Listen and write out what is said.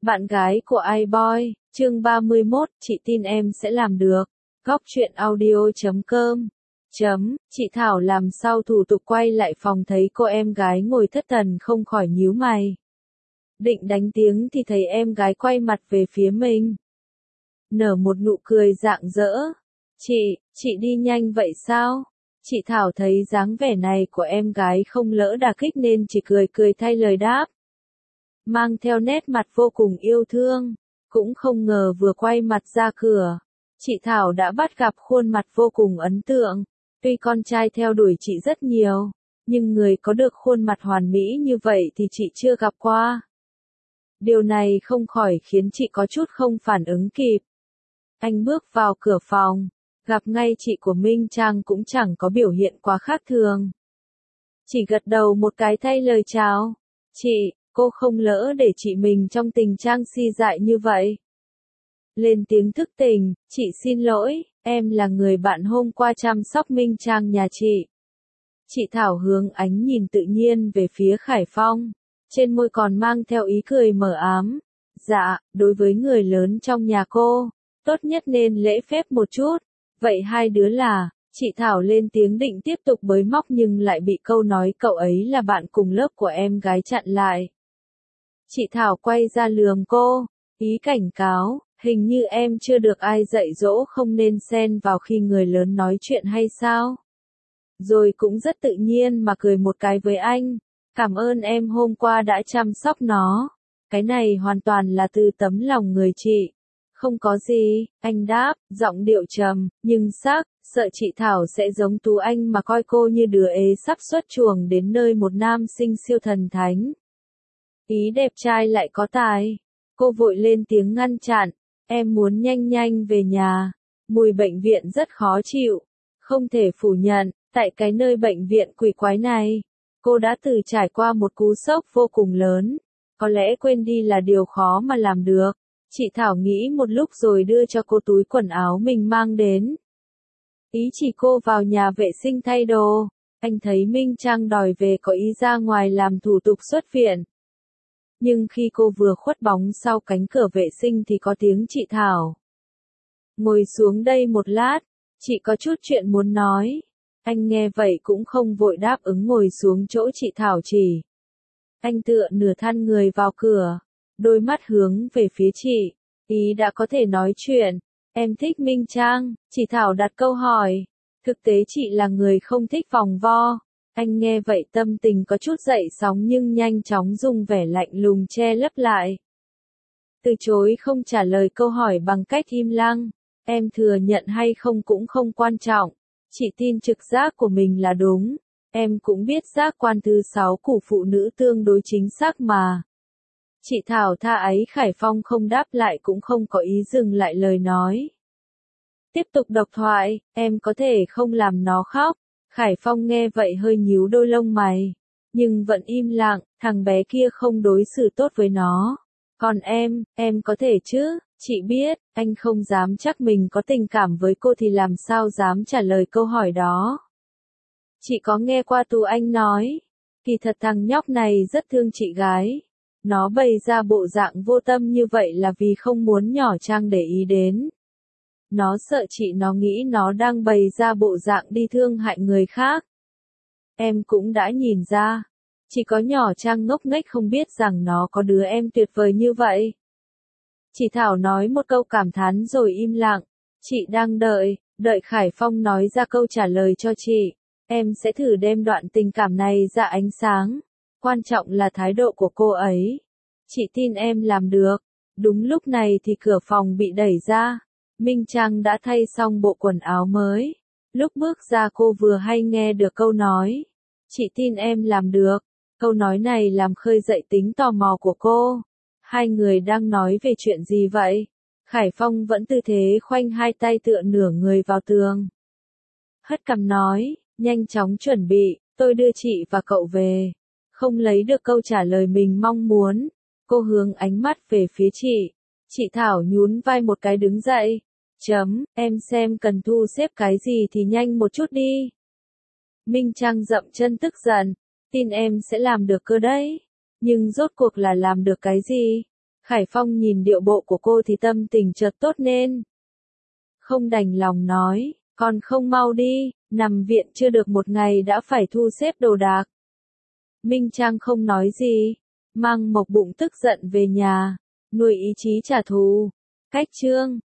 Bạn gái của iBoy, chương 31, chị tin em sẽ làm được. Góc truyện audio.com. Chị Thảo làm sau thủ tục quay lại phòng thấy cô em gái ngồi thất thần không khỏi nhíu mày. Định đánh tiếng thì thấy em gái quay mặt về phía mình. Nở một nụ cười rạng rỡ. Chị đi nhanh vậy sao? Chị Thảo thấy dáng vẻ này của em gái không lỡ đả kích nên chỉ cười cười thay lời đáp. Mang theo nét mặt vô cùng yêu thương, cũng không ngờ vừa quay mặt ra cửa, chị Thảo đã bắt gặp khuôn mặt vô cùng ấn tượng. Tuy con trai theo đuổi chị rất nhiều, nhưng người có được khuôn mặt hoàn mỹ như vậy thì chị chưa gặp qua. Điều này không khỏi khiến chị có chút không phản ứng kịp. Anh bước vào cửa phòng, gặp ngay chị của Minh Trang cũng chẳng có biểu hiện quá khác thường. Chỉ gật đầu một cái thay lời chào. Cô không lỡ để chị mình trong tình trạng si dại như vậy. Lên tiếng thức tỉnh, chị xin lỗi, em là người bạn hôm qua chăm sóc Minh Trang nhà chị. Chị Thảo hướng ánh nhìn tự nhiên về phía Khải Phong, trên môi còn mang theo ý cười mờ ám. Dạ, đối với người lớn trong nhà cô, tốt nhất nên lễ phép một chút. Vậy hai đứa là, chị Thảo lên tiếng định tiếp tục bới móc nhưng lại bị câu nói cậu ấy là bạn cùng lớp của em gái chặn lại. Chị Thảo quay ra lườm cô, ý cảnh cáo, hình như em chưa được ai dạy dỗ không nên xen vào khi người lớn nói chuyện hay sao? Rồi cũng rất tự nhiên mà cười một cái với anh, cảm ơn em hôm qua đã chăm sóc nó. Cái này hoàn toàn là từ tấm lòng người chị. Không có gì, anh đáp, giọng điệu trầm, nhưng sắc, sợ chị Thảo sẽ giống Tú Anh mà coi cô như đứa ế sắp xuất chuồng đến nơi một nam sinh siêu thần thánh. Ý đẹp trai lại có tài. Cô vội lên tiếng ngăn chặn, em muốn nhanh nhanh về nhà. Mùi bệnh viện rất khó chịu. Không thể phủ nhận, tại cái nơi bệnh viện quỷ quái này, cô đã từng trải qua một cú sốc vô cùng lớn. Có lẽ quên đi là điều khó mà làm được. Chị Thảo nghĩ một lúc rồi đưa cho cô túi quần áo mình mang đến. Ý chỉ cô vào nhà vệ sinh thay đồ. Anh thấy Minh Trang đòi về có ý ra ngoài làm thủ tục xuất viện. Nhưng khi cô vừa khuất bóng sau cánh cửa vệ sinh thì có tiếng chị Thảo. Ngồi xuống đây một lát, chị có chút chuyện muốn nói. Anh nghe vậy cũng không vội đáp ứng ngồi xuống chỗ chị Thảo chỉ. Anh tựa nửa than người vào cửa, đôi mắt hướng về phía chị. Ý đã có thể nói chuyện. Em thích Minh Trang, chị Thảo đặt câu hỏi. Thực tế chị là người không thích vòng vo. Anh nghe vậy tâm tình có chút dậy sóng nhưng nhanh chóng dùng vẻ lạnh lùng che lấp lại. Từ chối không trả lời câu hỏi bằng cách im lặng. Em thừa nhận hay không cũng không quan trọng. Chị tin trực giác của mình là đúng. Em cũng biết giác quan thứ 6 của phụ nữ tương đối chính xác mà. Chị Thảo tha ấy Khải Phong không đáp lại cũng không có ý dừng lại lời nói. Tiếp tục độc thoại, em có thể không làm nó khóc. Khải Phong nghe vậy hơi nhíu đôi lông mày. Nhưng vẫn im lặng, thằng bé kia không đối xử tốt với nó. Còn em có thể chứ, chị biết, anh không dám chắc mình có tình cảm với cô thì làm sao dám trả lời câu hỏi đó. Chị có nghe qua Tú Anh nói, kỳ thật thằng nhóc này rất thương chị gái. Nó bày ra bộ dạng vô tâm như vậy là vì không muốn nhỏ Trang để ý đến. Nó sợ chị nó nghĩ nó đang bày ra bộ dạng đi thương hại người khác. Em cũng đã nhìn ra. Chỉ có nhỏ Trang ngốc nghếch không biết rằng nó có đứa em tuyệt vời như vậy. Chị Thảo nói một câu cảm thán rồi im lặng. Chị đang đợi Khải Phong nói ra câu trả lời cho chị. Em sẽ thử đem đoạn tình cảm này ra ánh sáng. Quan trọng là thái độ của cô ấy. Chị tin em làm được. Đúng lúc này thì cửa phòng bị đẩy ra. Minh Trang đã thay xong bộ quần áo mới. Lúc bước ra cô vừa hay nghe được câu nói. Chị tin em làm được. Câu nói này làm khơi dậy tính tò mò của cô. Hai người đang nói về chuyện gì vậy? Khải Phong vẫn tư thế khoanh hai tay tựa nửa người vào tường. Hất cằm nói, nhanh chóng chuẩn bị, tôi đưa chị và cậu về. Không lấy được câu trả lời mình mong muốn. Cô hướng ánh mắt về phía chị. Chị Thảo nhún vai một cái đứng dậy. Em xem cần thu xếp cái gì thì nhanh một chút đi. Minh Trang dậm chân tức giận. Tin em sẽ làm được cơ đấy. Nhưng rốt cuộc là làm được cái gì? Khải Phong nhìn điệu bộ của cô thì tâm tình chợt tốt nên không đành lòng nói, còn không mau đi, nằm viện chưa được một ngày đã phải thu xếp đồ đạc. Minh Trang không nói gì, mang Mộc Bụng tức giận về nhà, nuôi ý chí trả thù. Cách chương